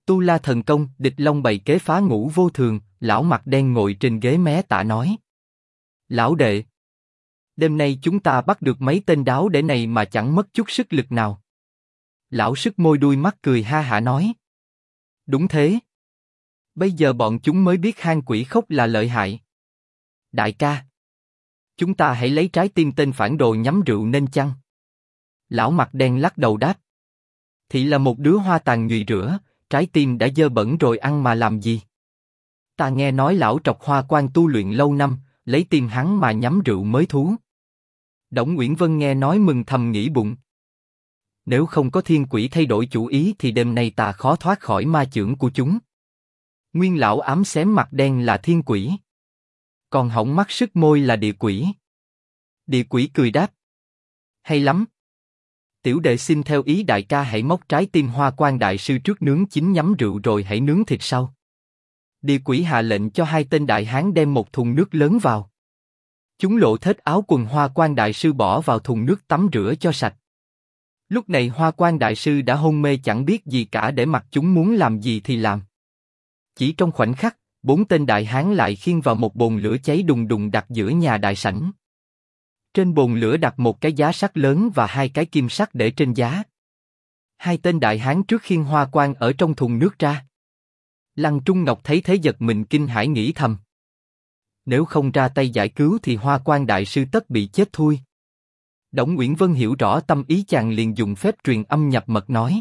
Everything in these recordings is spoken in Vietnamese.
Tu La thần công, Địch Long bày kế phá ngũ vô thường, lão mặt đen ngồi trên ghế mé tạ nói. Lão đệ, đêm nay chúng ta bắt được mấy tên đáo để này mà chẳng mất chút sức lực nào. Lão sức môi đuôi mắt cười ha hả nói. Đúng thế. Bây giờ bọn chúng mới biết hang quỷ khốc là lợi hại. Đại ca, chúng ta hãy lấy trái tim tên phản đồ nhắm rượu nên chăng? Lão mặt đen lắc đầu đáp. Thị là một đứa hoa tàn nhụy rửa, trái tim đã dơ bẩn rồi ăn mà làm gì? Ta nghe nói lão trọc Hoa Quan tu luyện lâu năm, lấy tim hắn mà nhắm rượu mới thú. Đổng Uyển Vân nghe nói mừng thầm nghĩ bụng. Nếu không có thiên quỷ thay đổi chủ ý thì đêm nay ta khó thoát khỏi ma chưởng của chúng. Nguyên lão ám xém mặt đen là thiên quỷ, còn hỏng mắt sức môi là địa quỷ. Địa quỷ cười đáp. Hay lắm. Tiểu đệ xin theo ý đại ca hãy móc trái tim Hoa Quan đại sư trước nướng chín nhắm rượu rồi hãy nướng thịt sau. Địa quỷ hạ lệnh cho hai tên đại hán đem một thùng nước lớn vào. Chúng lộ thết áo quần Hoa Quan đại sư bỏ vào thùng nước tắm rửa cho sạch. Lúc này Hoa Quan đại sư đã hôn mê chẳng biết gì cả để mặc chúng muốn làm gì thì làm. Chỉ trong khoảnh khắc, 4 tên đại hán lại khiêng vào một bồn lửa cháy đùng đùng đặt giữa nhà đại sảnh. Trên bồn lửa đặt một cái giá sắt lớn và 2 cái kim sắt để trên giá. Hai tên đại hán trước khiêng Hoa Quan ở trong thùng nước ra. Lăng Trung Ngọc thấy thế giật mình kinh hãi nghĩ thầm. Nếu không ra tay giải cứu thì Hoa Quan đại sư tất bị chết thui. Đổng Uyển Vân hiểu rõ tâm ý chàng liền dùng phép truyền âm nhập mật nói.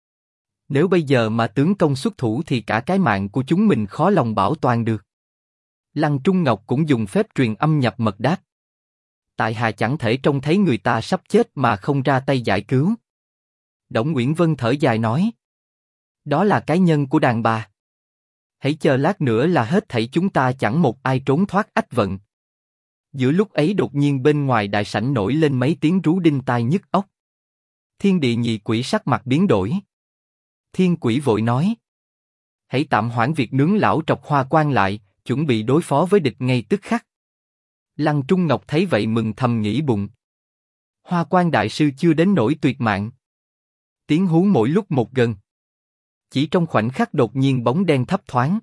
Nếu bây giờ mà tướng công xuất thủ thì cả cái mạng của chúng mình khó lòng bảo toàn được. Lăng Trung Ngọc cũng dùng phép truyền âm nhập mật đáp. Tại hạ chẳng thể trông thấy người ta sắp chết mà không ra tay giải cứu. Đổng Uyển Vân thở dài nói. Đó là cái nhân của đàn bà. Hãy chờ lát nữa là hết thảy chúng ta chẳng một ai trốn thoát ách vận. Giữa lúc ấy đột nhiên bên ngoài đại sảnh nổi lên mấy tiếng rú đinh tai nhức óc. Thiên địa nhị quỷ sắc mặt biến đổi. Thiên quỷ vội nói. Hãy tạm hoãn việc nướng lão trọc Hoa Quan lại, chuẩn bị đối phó với địch ngay tức khắc. Lăng Trung Ngọc thấy vậy mừng thầm nghĩ bụng. Hoa Quan đại sư chưa đến nỗi tuyệt mạng. Tiếng hú mỗi lúc một gần. Chỉ trong khoảnh khắc đột nhiên bóng đen thấp thoáng.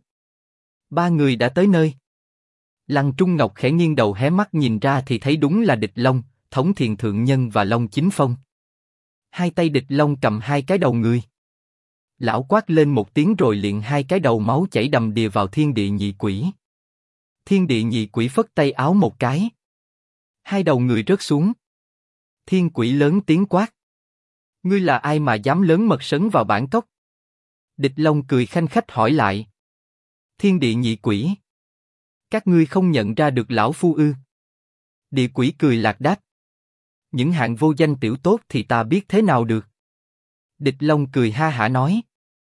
3 người đã tới nơi. Lăng Trung Ngọc khẽ nghiêng đầu hé mắt nhìn ra thì thấy đúng là Địch Long, Thống Thiền Thượng Nhân và Long Chính Phong. Hai tay Địch Long cầm 2 cái đầu người. Lão quát lên một tiếng rồi liền 2 cái đầu máu chảy đầm đìa vào thiên địa nhị quỷ. Thiên địa nhị quỷ phất tay áo một cái. 2 đầu người rớt xuống. Thiên quỷ lớn tiếng quát. Ngươi là ai mà dám lớn mật sấn vào bản cốc? Địch Long cười khanh khách hỏi lại. Thiên địa nhị quỷ. Các ngươi không nhận ra được lão phu ư? Địa quỷ cười lạc đáp. Những hạng vô danh tiểu tốt thì ta biết thế nào được? Địch Long cười ha hả nói.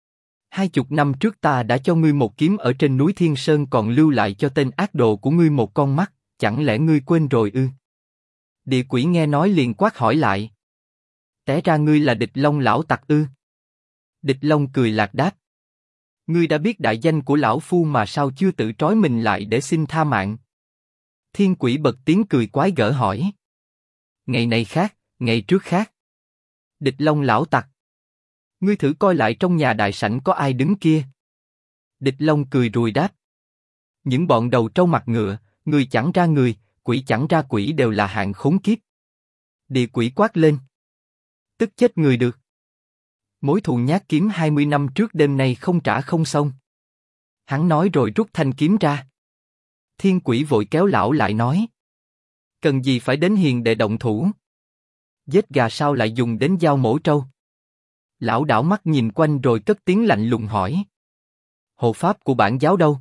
20 năm trước ta đã cho ngươi một kiếm ở trên núi Thiên Sơn còn lưu lại cho tên ác đồ của ngươi một con mắt, chẳng lẽ ngươi quên rồi ư? Địa quỷ nghe nói liền quát hỏi lại. Té ra ngươi là Địch Long lão tặc ư? Địch Long cười lạc đáp. Ngươi đã biết đại danh của lão phu mà sao chưa tự trói mình lại để xin tha mạng? Thiên quỷ bật tiếng cười quái gở hỏi. Ngày này khác, ngày trước khác. Địch Long lão tặc. Ngươi thử coi lại trong nhà đại sảnh có ai đứng kia. Địch Long cười rùi đáp. Những bọn đầu trâu mặt ngựa, người chẳng ra người, quỷ chẳng ra quỷ đều là hạng khốn kiếp. Địa quỷ quát lên. Tức chết người được. Mối thù nhát kiếm 20 năm trước đêm nay không trả không xong. Hắn nói rồi rút thanh kiếm ra. Thiên quỷ vội kéo lão lại nói. Cần gì phải đến hiền đệ động thủ? Giết gà sao lại dùng đến dao mổ trâu? Lão đảo mắt nhìn quanh rồi cất tiếng lạnh lùng hỏi. Hộ pháp của bản giáo đâu?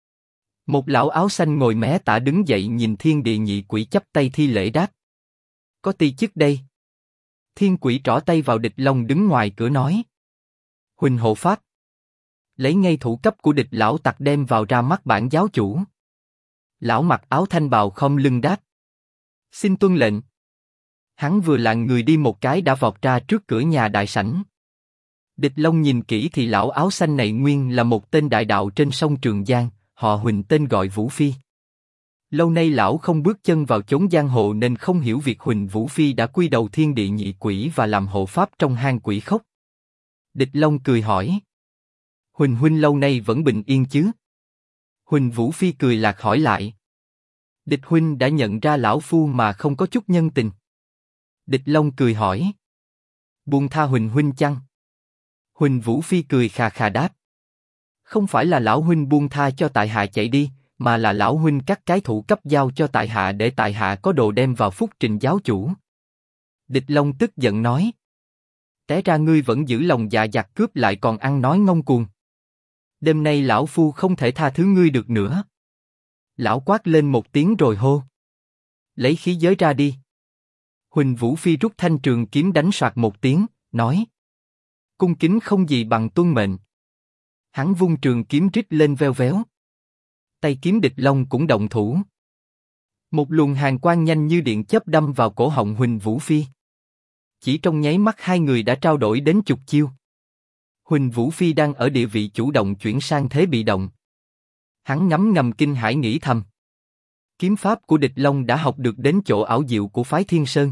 Một lão áo xanh ngồi mé tả đứng dậy nhìn thiên địa nhị quỷ chắp tay thi lễ đáp. Có ti chức đây. Thiên quỷ trỏ tay vào Địch Long đứng ngoài cửa nói. Huỳnh hộ pháp. Lấy ngay thủ cấp của địch lão tặc đem vào ra mắt bản giáo chủ. Lão mặc áo thanh bào khom lưng đáp. Xin tuân lệnh. Hắn vừa lạng người đi một cái đã vọt ra trước cửa nhà đại sảnh. Địch Long nhìn kỹ thì lão áo xanh này nguyên là một tên đại đạo trên sông Trường Giang, họ Huỳnh tên gọi Vũ Phi. Lâu nay lão không bước chân vào chốn giang hồ nên không hiểu việc Huỳnh Vũ Phi đã quy đầu thiên địa nhị quỷ và làm hộ pháp trong hang quỷ khốc. Địch Long cười hỏi. Huỳnh huynh lâu nay vẫn bình yên chứ? Huỳnh Vũ Phi cười lạc hỏi lại. Địch huynh đã nhận ra lão phu mà không có chút nhân tình. Địch Long cười hỏi. Buông tha Huỳnh huynh chăng? Huỳnh Vũ Phi cười khà khà đáp. Không phải là lão huynh buông tha cho tại hạ chạy đi, mà là lão huynh cắt cái thủ cấp giao cho tại hạ để tại hạ có đồ đem vào phúc trình giáo chủ. Địch Long tức giận nói. Té ra ngươi vẫn giữ lòng dạ dặt cướp lại còn ăn nói ngông cuồng. Đêm nay lão phu không thể tha thứ ngươi được nữa. Lão quát lên một tiếng rồi hô. Lấy khí giới ra đi. Huỳnh Vũ Phi rút thanh trường kiếm đánh soạt một tiếng, nói. Cung kính không gì bằng tuân mệnh. Hắn vung trường kiếm rít lên veo véo. Tay kiếm Địch Long cũng động thủ. Một luồng hàn quang nhanh như điện chớp đâm vào cổ họng Huỳnh Vũ Phi. Chỉ trong nháy mắt hai người đã trao đổi đến chục chiêu. Huỳnh Vũ Phi đang ở địa vị chủ động chuyển sang thế bị động. Hắn ngấm ngầm kinh hãi nghĩ thầm. Kiếm pháp của Địch Long đã học được đến chỗ ảo diệu của phái Thiên Sơn.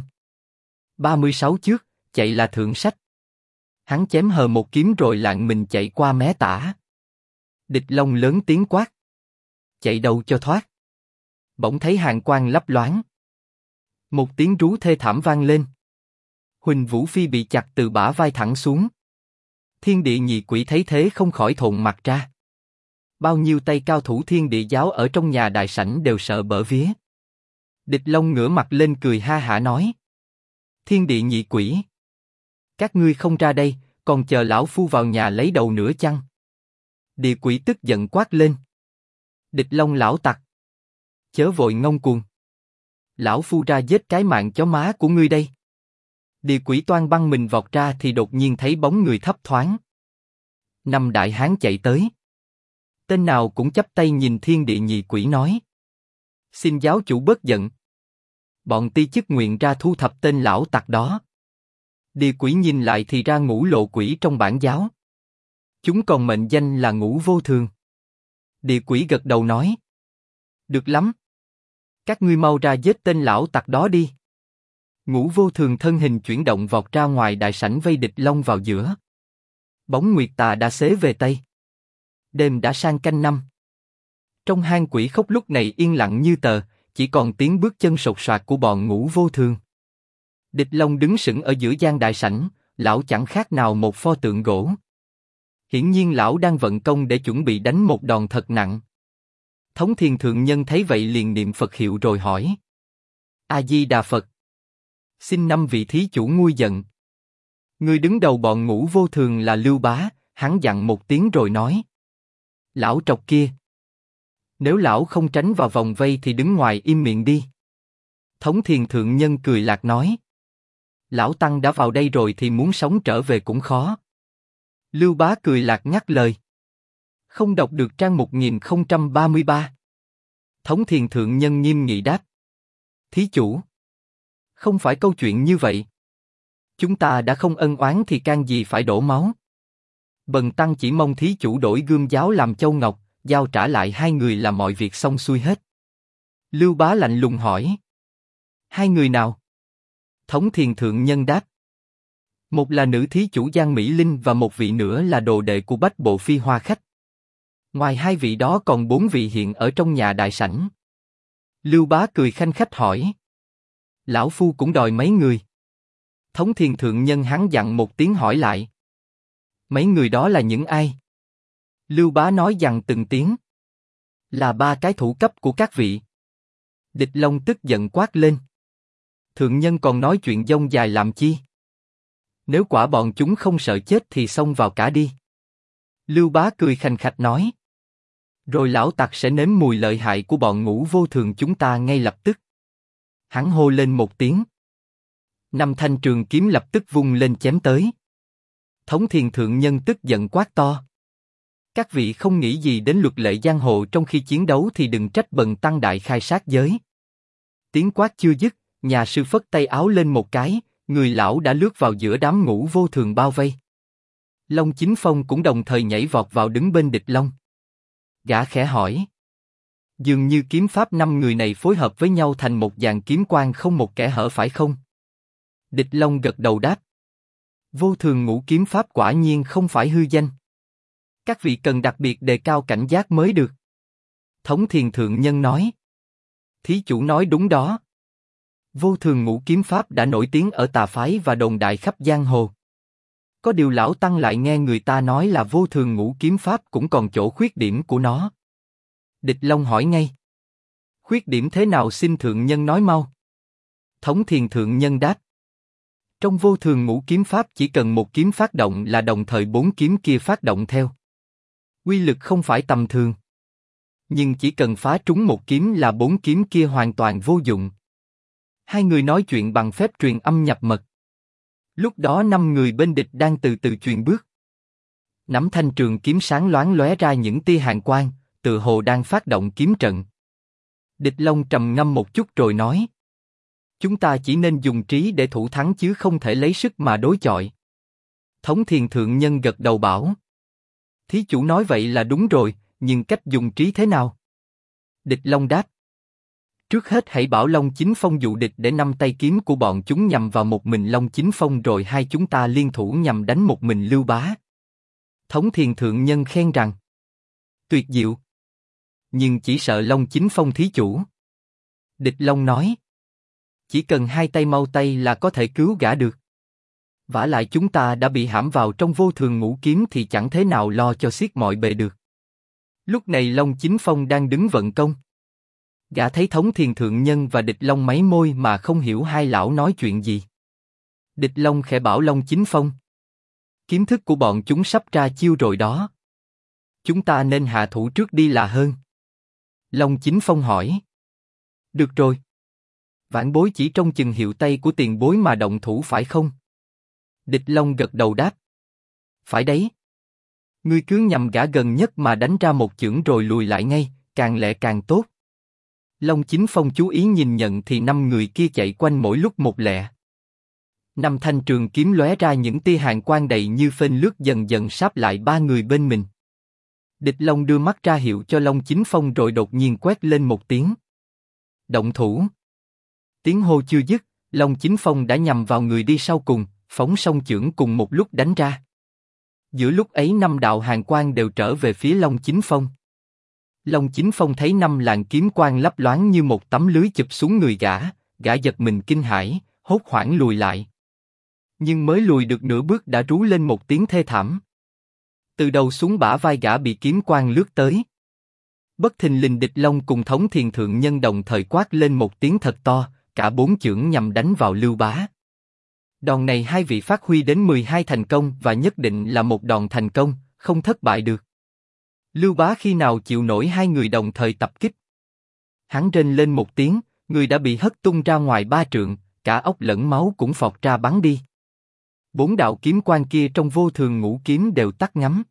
36 trước, chạy là thượng sách. Hắn chém hờ một kiếm rồi lạng mình chạy qua mé tả. Địch Long lớn tiếng quát. Chạy đâu cho thoát. Bỗng thấy hàn quang lấp loáng. Một tiếng rú thê thảm vang lên. Huỳnh Vũ Phi bị chặt từ bả vai thẳng xuống. Thiên địa nhị quỷ thấy thế không khỏi thộn mặt ra. Bao nhiêu tay cao thủ thiên địa giáo ở trong nhà đại sảnh đều sợ bở vía. Địch Long ngửa mặt lên cười ha hả nói. Thiên địa nhị quỷ. Các ngươi không ra đây, còn chờ lão phu vào nhà lấy đầu nữa chăng? Địa quỷ tức giận quát lên. Địch Long lão tặc. Chớ vội ngông cuồng. Lão phu ra giết cái mạng chó má của ngươi đây. Địa quỷ toan băng mình vọt ra thì đột nhiên thấy bóng người thấp thoáng. Năm đại hán chạy tới. Tên nào cũng chắp tay nhìn thiên địa nhị quỷ nói. Xin giáo chủ bớt giận. Bọn ti chức nguyện ra thu thập tên lão tặc đó. Địa quỷ nhìn lại thì ra Ngũ Lộ Quỷ trong bản giáo. Chúng còn mệnh danh là Ngũ Vô Thường. Địa quỷ gật đầu nói. Được lắm. Các ngươi mau ra giết tên lão tặc đó đi. Ngũ Vô Thường thân hình chuyển động vọt ra ngoài đại sảnh vây Địch Long vào giữa. Bóng nguyệt tà đã xế về Tây. Đêm đã sang canh năm. Trong hang quỷ khốc lúc này yên lặng như tờ, chỉ còn tiếng bước chân sột soạt của bọn Ngũ Vô Thường. Địch Long đứng sững ở giữa gian đại sảnh, lão chẳng khác nào một pho tượng gỗ. Hiển nhiên lão đang vận công để chuẩn bị đánh một đòn thật nặng. Thống Thiền Thượng Nhân thấy vậy liền niệm Phật hiệu rồi hỏi. A Di Đà Phật. Xin năm vị thí chủ nguôi giận. Người đứng đầu bọn Ngũ Vô Thường là Lưu Bá, hắn dặn một tiếng rồi nói. Lão trọc kia. Nếu lão không tránh vào vòng vây thì đứng ngoài im miệng đi. Thống Thiền Thượng Nhân cười lạc nói. Lão Tăng đã vào đây rồi thì muốn sống trở về cũng khó. Lưu Bá cười lạc ngắt lời. Không đọc được trang 1033. Thống Thiền Thượng Nhân nghiêm nghị đáp. Thí chủ. Không phải câu chuyện như vậy. Chúng ta đã không ân oán thì can gì phải đổ máu. Bần tăng chỉ mong thí chủ đổi gươm giáo làm châu ngọc, giao trả lại hai người là mọi việc xong xuôi hết. Lưu Bá lạnh lùng hỏi. Hai người nào? Thống Thiền Thượng Nhân đáp. Một là nữ thí chủ Giang Mỹ Linh và một vị nữa là đồ đệ của Bách Bộ Phi Hoa Khách. Ngoài hai vị đó còn 4 vị hiện ở trong nhà đại sảnh. Lưu Bá cười khanh khách hỏi. Lão Phu cũng đòi mấy người. Thống Thiền Thượng Nhân hắn dặn một tiếng hỏi lại. Mấy người đó là những ai? Lưu Bá nói dằn từng tiếng. Là 3 cái thủ cấp của các vị. Địch Long tức giận quát lên. Thượng Nhân còn nói chuyện dông dài làm chi? Nếu quả bọn chúng không sợ chết thì xông vào cả đi. Lưu Bá cười khành khạch nói. Rồi lão tặc sẽ nếm mùi lợi hại của bọn Ngũ Vô Thường chúng ta ngay lập tức. Hắn hô lên một tiếng. 5 thanh trường kiếm lập tức vung lên chém tới. Thống Thiền Thượng Nhân tức giận quát to. Các vị không nghĩ gì đến luật lệ giang hồ trong khi chiến đấu thì đừng trách bần tăng đại khai sát giới. Tiếng quát chưa dứt, nhà sư phất tay áo lên một cái, người lão đã lướt vào giữa đám Ngũ Vô Thường bao vây. Long Chính Phong cũng đồng thời nhảy vọt vào đứng bên Địch Long. Gã khẽ hỏi. Dường như kiếm pháp 5 người này phối hợp với nhau thành một dàn kiếm quang không một kẽ hở phải không? Địch Long gật đầu đáp. Vô Thường Ngũ kiếm pháp quả nhiên không phải hư danh. Các vị cần đặc biệt đề cao cảnh giác mới được. Thống Thiền Thượng Nhân nói. Thí chủ nói đúng đó. Vô Thường Ngũ Kiếm Pháp đã nổi tiếng ở tà phái và đồn đại khắp giang hồ. Có điều lão tăng lại nghe người ta nói là Vô Thường Ngũ Kiếm Pháp cũng còn chỗ khuyết điểm của nó. Địch Long hỏi ngay. Khuyết điểm thế nào xin Thượng Nhân nói mau. Thống Thiền Thượng Nhân đáp. Trong Vô Thường Ngũ Kiếm Pháp chỉ cần một kiếm phát động là đồng thời 4 kiếm kia phát động theo. Uy lực không phải tầm thường. Nhưng chỉ cần phá trúng một kiếm là 4 kiếm kia hoàn toàn vô dụng. Hai người nói chuyện bằng phép truyền âm nhập mật. Lúc đó 5 người bên địch đang từ từ chuyền bước. Nắm thanh trường kiếm sáng loáng lóe ra những tia hàn quang, tự hồ đang phát động kiếm trận. Địch Long trầm ngâm một chút rồi nói. Chúng ta chỉ nên dùng trí để thủ thắng chứ không thể lấy sức mà đối chọi. Thống Thiền Thượng Nhân gật đầu bảo. Thí chủ nói vậy là đúng rồi, nhưng cách dùng trí thế nào? Địch Long đáp. Trước hết hãy bảo Long Chính Phong dụ địch để 5 tay kiếm của bọn chúng nhằm vào một mình Long Chính Phong rồi hai chúng ta liên thủ nhằm đánh một mình Lưu Bá. Thống Thiền Thượng Nhân khen rằng. Tuyệt diệu. Nhưng chỉ sợ Long Chính Phong thí chủ. Địch Long nói. Chỉ cần 2 tay mau tay là có thể cứu gã được. Vả lại chúng ta đã bị hãm vào trong Vô Thường Ngũ Kiếm thì chẳng thế nào lo cho xiết mọi bề được. Lúc này Long Chính Phong đang đứng vận công. Gã thấy Thống Thiền Thượng Nhân và Địch Long mấy môi mà không hiểu hai lão nói chuyện gì. Địch Long khẽ bảo Long Chính Phong. Kiếm thức của bọn chúng sắp ra chiêu rồi đó. Chúng ta nên hạ thủ trước đi là hơn. Long Chính Phong hỏi. Được rồi. Vãn bối chỉ trông chừng hiệu tay của tiền bối mà động thủ phải không? Địch Long gật đầu đáp. Phải đấy. Ngươi cứ nhằm gã gần nhất mà đánh ra một chưởng rồi lùi lại ngay, càng lẹ càng tốt. Long Chính Phong chú ý nhìn nhận thì 5 người kia chạy quanh mỗi lúc một lẹ. 5 thanh trường kiếm lóe ra những tia hàn quang đầy như phên lướt dần dần sáp lại 3 người bên mình. Địch Long đưa mắt ra hiệu cho Long Chính Phong rồi đột nhiên quét lên một tiếng. Động thủ. Tiếng hô chưa dứt, Long Chính Phong đã nhằm vào người đi sau cùng, phóng song chưởng cùng một lúc đánh ra. Giữa lúc ấy 5 đạo hàn quang đều trở về phía Long Chính Phong. Long Chính Phong thấy 5 làn kiếm quang lấp loáng như một tấm lưới chụp xuống người gã giật mình kinh hãi, hốt hoảng lùi lại. Nhưng mới lùi được nửa bước đã rú lên một tiếng thê thảm. Từ đầu xuống bả vai gã bị kiếm quang lướt tới. Bất thình lình Địch Long cùng Thống Thiền Thượng Nhân đồng thời quát lên một tiếng thật to, cả 4 chưởng nhằm đánh vào Lưu Bá. Đòn này hai vị phát huy đến 12 thành công và nhất định là một đòn thành công, không thất bại được. Lưu Bá khi nào chịu nổi hai người đồng thời tập kích. Hắn rên lên một tiếng, người đã bị hất tung ra ngoài 3 trượng, cả óc lẫn máu cũng phọt ra bắn đi. 4 đạo kiếm quang kia trong Vô Thường Ngũ Kiếm đều tắt ngắm.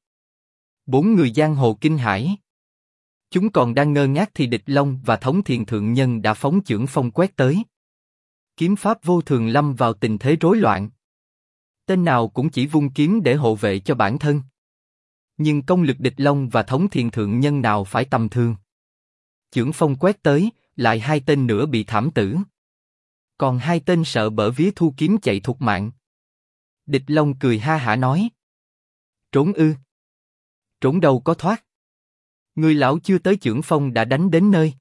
4 người giang hồ kinh hãi. Chúng còn đang ngơ ngác thì Địch Long và Thống Thiền Thượng Nhân đã phóng chưởng phong quét tới. Kiếm pháp Vô Thường lâm vào tình thế rối loạn. Tên nào cũng chỉ vung kiếm để hộ vệ cho bản thân. Nhưng công lực Địch Long và Thống Thiền Thượng Nhân nào phải tầm thường. Chưởng phong quét tới, lại 2 tên nữa bị thảm tử. Còn 2 tên sợ bở vía thu kiếm chạy thục mạng. Địch Long cười ha hả nói. Trốn ư? Trốn đâu có thoát. Người lão chưa tới chưởng phong đã đánh đến nơi.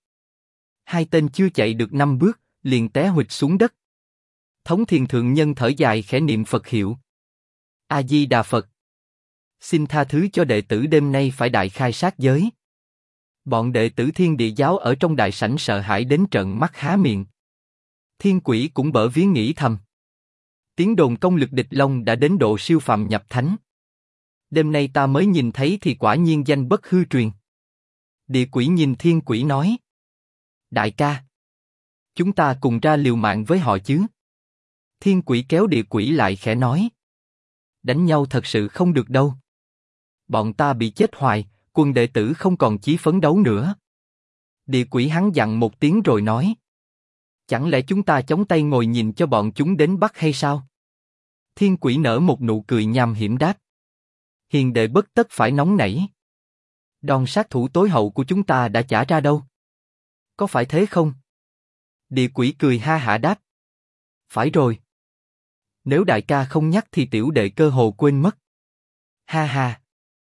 2 tên chưa chạy được 5 bước, liền té huỵch xuống đất. Thống Thiền Thượng Nhân thở dài khẽ niệm Phật hiệu. A Di Đà Phật. Xin tha thứ cho đệ tử đêm nay phải đại khai sát giới. Bọn đệ tử Thiên Địa Giáo ở trong đại sảnh sợ hãi đến trợn mắt há miệng. Thiên Quỷ cũng bở vía nghĩ thầm. Tiếng đồn công lực Địch Long đã đến độ siêu phàm nhập thánh. Đêm nay ta mới nhìn thấy thì quả nhiên danh bất hư truyền. Địa Quỷ nhìn Thiên Quỷ nói. Đại ca, chúng ta cùng ra liều mạng với họ chứ. Thiên Quỷ kéo Địa Quỷ lại khẽ nói. Đánh nhau thật sự không được đâu. Bọn ta bị chết hoài, quân đệ tử không còn chí phấn đấu nữa. Địa Quỷ hắn dặn một tiếng rồi nói. Chẳng lẽ chúng ta chống tay ngồi nhìn cho bọn chúng đến bắt hay sao? Thiên Quỷ nở một nụ cười nham hiểm đáp. Hiền đệ bất tất phải nóng nảy. Đòn sát thủ tối hậu của chúng ta đã trả ra đâu? Có phải thế không? Địa Quỷ cười ha hả đáp. Phải rồi. Nếu đại ca không nhắc thì tiểu đệ cơ hồ quên mất. Ha ha.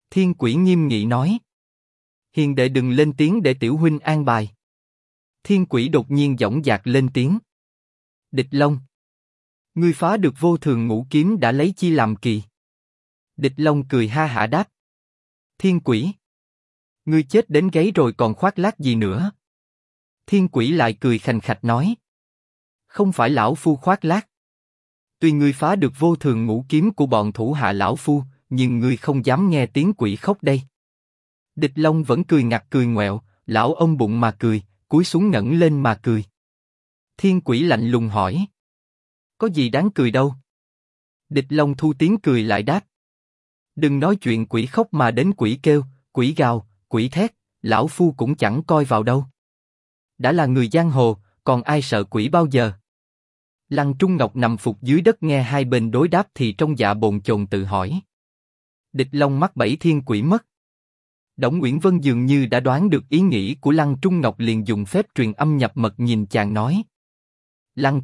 Thiên Quỷ nghiêm nghị nói. Hiền đệ đừng lên tiếng để tiểu huynh an bài. Thiên Quỷ đột nhiên dõng dạc lên tiếng. Địch Long, ngươi phá được vô thường ngũ kiếm đã lấy chi làm kỳ? Địch Long cười ha hả đáp. Thiên Quỷ, ngươi chết đến gáy rồi còn khoác lác gì nữa? Thiên Quỷ lại cười khành khạch nói. Không phải lão phu khoác lác. Tuy ngươi phá được vô thường ngũ kiếm của bọn thủ hạ lão phu, nhưng ngươi không dám nghe tiếng quỷ khóc đây. Địch Long vẫn cười ngặt cười ngoẹo, lão ông bụng mà cười, cúi xuống ngẩng lên mà cười. Thiên Quỷ lạnh lùng hỏi. Có gì đáng cười đâu? Địch Long thu tiếng cười lại đáp. Đừng nói chuyện quỷ khóc mà đến quỷ kêu, quỷ gào, quỷ thét, lão phu cũng chẳng coi vào đâu. Đã là người giang hồ, còn ai sợ quỷ bao giờ? Lăng Trung Ngọc nằm phục dưới đất nghe hai bên đối đáp thì trong dạ bồn chồn tự hỏi. Địch Long mắc bẫy Thiên Quỷ mất. Đổng Uyển Vân dường như đã đoán được ý nghĩ của Lăng Trung Ngọc liền dùng phép truyền âm nhập mật nhìn chàng nói. Lăng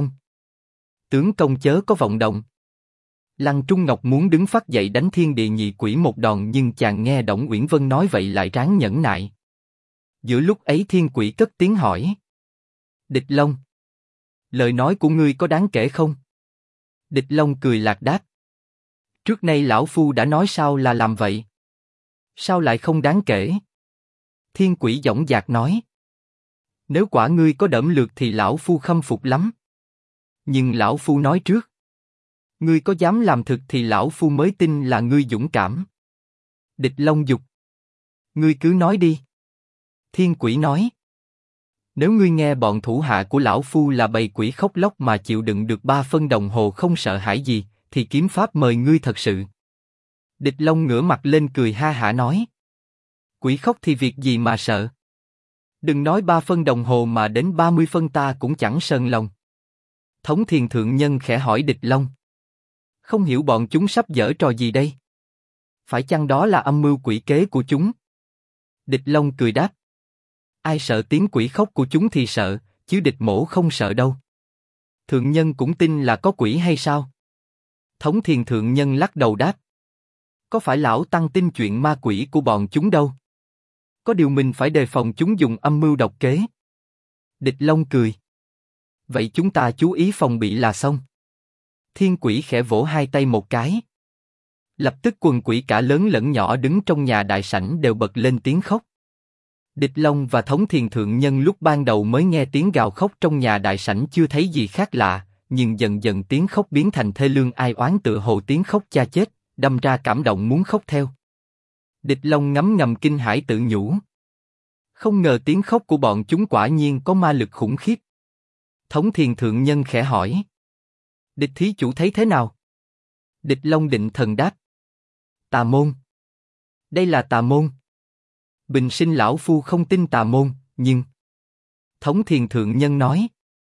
tướng công chớ có vọng động. Lăng Trung Ngọc muốn đứng phát dậy đánh Thiên Địa Nhị Quỷ một đòn nhưng chàng nghe Đổng Uyển Vân nói vậy lại ráng nhẫn nại. Giữa lúc ấy Thiên Quỷ cất tiếng hỏi. Địch Long, lời nói của ngươi có đáng kể không? Địch Long cười lạc đáp. Trước nay lão phu đã nói sao là làm vậy. Sao lại không đáng kể? Thiên Quỷ dõng dạc nói. Nếu quả ngươi có đỡm lược thì lão phu khâm phục lắm. Nhưng lão phu nói trước. Ngươi có dám làm thực thì lão phu mới tin là ngươi dũng cảm. Địch Long dục. Ngươi cứ nói đi. Thiên Quỷ nói. Nếu ngươi nghe bọn thủ hạ của lão phu là bầy quỷ khóc lóc mà chịu đựng được 3 phân đồng hồ không sợ hãi gì, thì kiếm pháp mời ngươi thật sự. Địch Long ngửa mặt lên cười ha hả nói. Quỷ khóc thì việc gì mà sợ? Đừng nói 3 phân đồng hồ mà đến 30 phân ta cũng chẳng sờn lòng. Thống Thiền Thượng Nhân khẽ hỏi Địch Long. Không hiểu bọn chúng sắp giở trò gì đây? Phải chăng đó là âm mưu quỷ kế của chúng? Địch Long cười đáp. Ai sợ tiếng quỷ khóc của chúng thì sợ, chứ địch mổ không sợ đâu. Thượng Nhân cũng tin là có quỷ hay sao? Thống Thiền Thượng Nhân lắc đầu đáp. Có phải lão tăng tin chuyện ma quỷ của bọn chúng đâu? Có điều mình phải đề phòng chúng dùng âm mưu độc kế. Địch Long cười. Vậy chúng ta chú ý phòng bị là xong. Thiên Quỷ khẽ vỗ hai tay một cái. Lập tức quần quỷ cả lớn lẫn nhỏ đứng trong nhà đại sảnh đều bật lên tiếng khóc. Địch Long và Thống Thiền Thượng Nhân lúc ban đầu mới nghe tiếng gào khóc trong nhà đại sảnh chưa thấy gì khác lạ, nhưng dần dần tiếng khóc biến thành thê lương ai oán tựa hồ tiếng khóc cha chết, đâm ra cảm động muốn khóc theo. Địch Long ngấm ngầm kinh hãi tự nhủ. Không ngờ tiếng khóc của bọn chúng quả nhiên có ma lực khủng khiếp. Thống Thiền Thượng Nhân khẽ hỏi. Địch thí chủ thấy thế nào? Địch Long định thần đáp. Tà môn. Đây là tà môn. Bình sinh lão phu không tin tà môn, nhưng... Thống Thiền Thượng Nhân nói.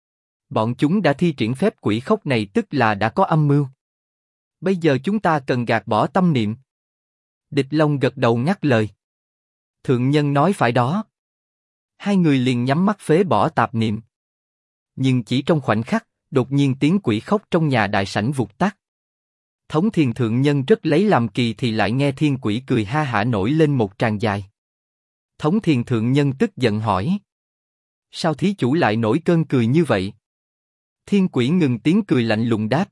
Bọn chúng đã thi triển phép quỷ khóc này tức là đã có âm mưu. Bây giờ chúng ta cần gạt bỏ tâm niệm. Địch Long gật đầu ngắt lời. Thượng Nhân nói phải đó. Hai người liền nhắm mắt phế bỏ tạp niệm. Nhưng chỉ trong khoảnh khắc, đột nhiên tiếng quỷ khóc trong nhà đại sảnh vụt tắt. Thống Thiền Thượng Nhân rất lấy làm kỳ thì lại nghe Thiên Quỷ cười ha hả nổi lên một tràng dài. Thống Thiền Thượng Nhân tức giận hỏi. Sao thí chủ lại nổi cơn cười như vậy? Thiên Quỷ ngừng tiếng cười lạnh lùng đáp.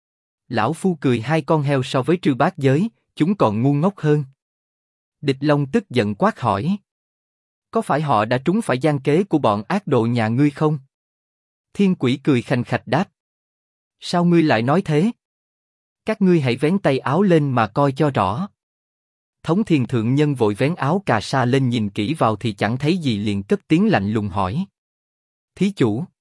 Lão phu cười hai con heo so với Trư Bát Giới, chúng còn ngu ngốc hơn. Địch Long tức giận quát hỏi. Có phải họ đã trúng phải gian kế của bọn ác độ nhà ngươi không? Thiên Quỷ cười khành khạch đáp. Sao ngươi lại nói thế? Các ngươi hãy vén tay áo lên mà coi cho rõ. Thống Thiền Thượng Nhân vội vén áo cà sa lên nhìn kỹ vào thì chẳng thấy gì liền cất tiếng lạnh lùng hỏi. Thí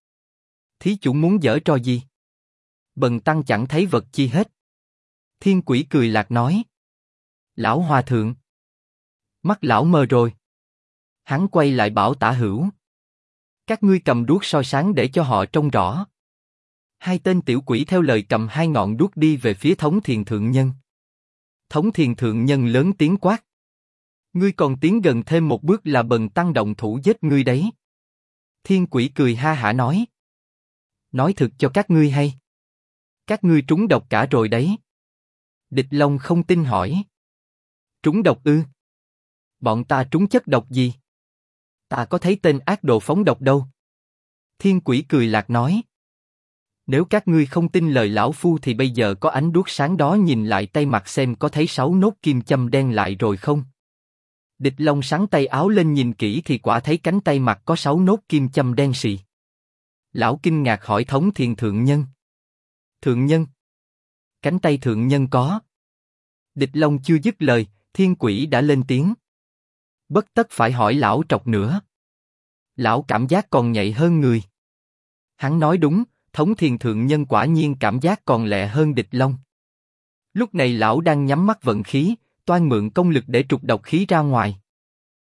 chủ muốn giở trò gì? Bần tăng chẳng thấy vật chi hết. Thiên Quỷ cười lạc nói. Lão Hòa Thượng. Mắt lão mờ rồi. Hắn quay lại bảo Tả Hữu. Các ngươi cầm đuốc soi sáng để cho họ trông rõ. Hai tên tiểu quỷ theo lời cầm hai ngọn đuốc đi về phía Thống Thiền Thượng Nhân. Thống Thiền Thượng Nhân lớn tiếng quát. Ngươi còn tiến gần thêm một bước là bần tăng động thủ giết ngươi đấy. Thiên Quỷ cười ha hả nói. Nói thực cho các ngươi hay. Các ngươi trúng độc cả rồi đấy. Địch Long không tin hỏi. Trúng độc ư? Bọn ta trúng chất độc gì? Ta có thấy tên ác đồ phóng độc đâu. Thiên quỷ cười lạc nói. Nếu các ngươi không tin lời lão phu thì bây giờ có ánh đuốc sáng đó nhìn lại tay mặt xem có thấy 6 nốt kim châm đen lại rồi không? Địch Long sắn tay áo lên nhìn kỹ thì quả thấy cánh tay mặt có 6 nốt kim châm đen sì. Lão kinh ngạc hỏi Thống Thiền thượng nhân. Thượng nhân? Cánh tay thượng nhân có. Địch Long chưa dứt lời, thiên quỷ đã lên tiếng. Bất tất phải hỏi lão trọc nữa. Lão cảm giác còn nhạy hơn người. Hắn nói đúng, Thống Thiền thượng nhân quả nhiên cảm giác còn lẹ hơn Địch Long. Lúc này lão đang nhắm mắt vận khí, toan mượn công lực để trục độc khí ra ngoài.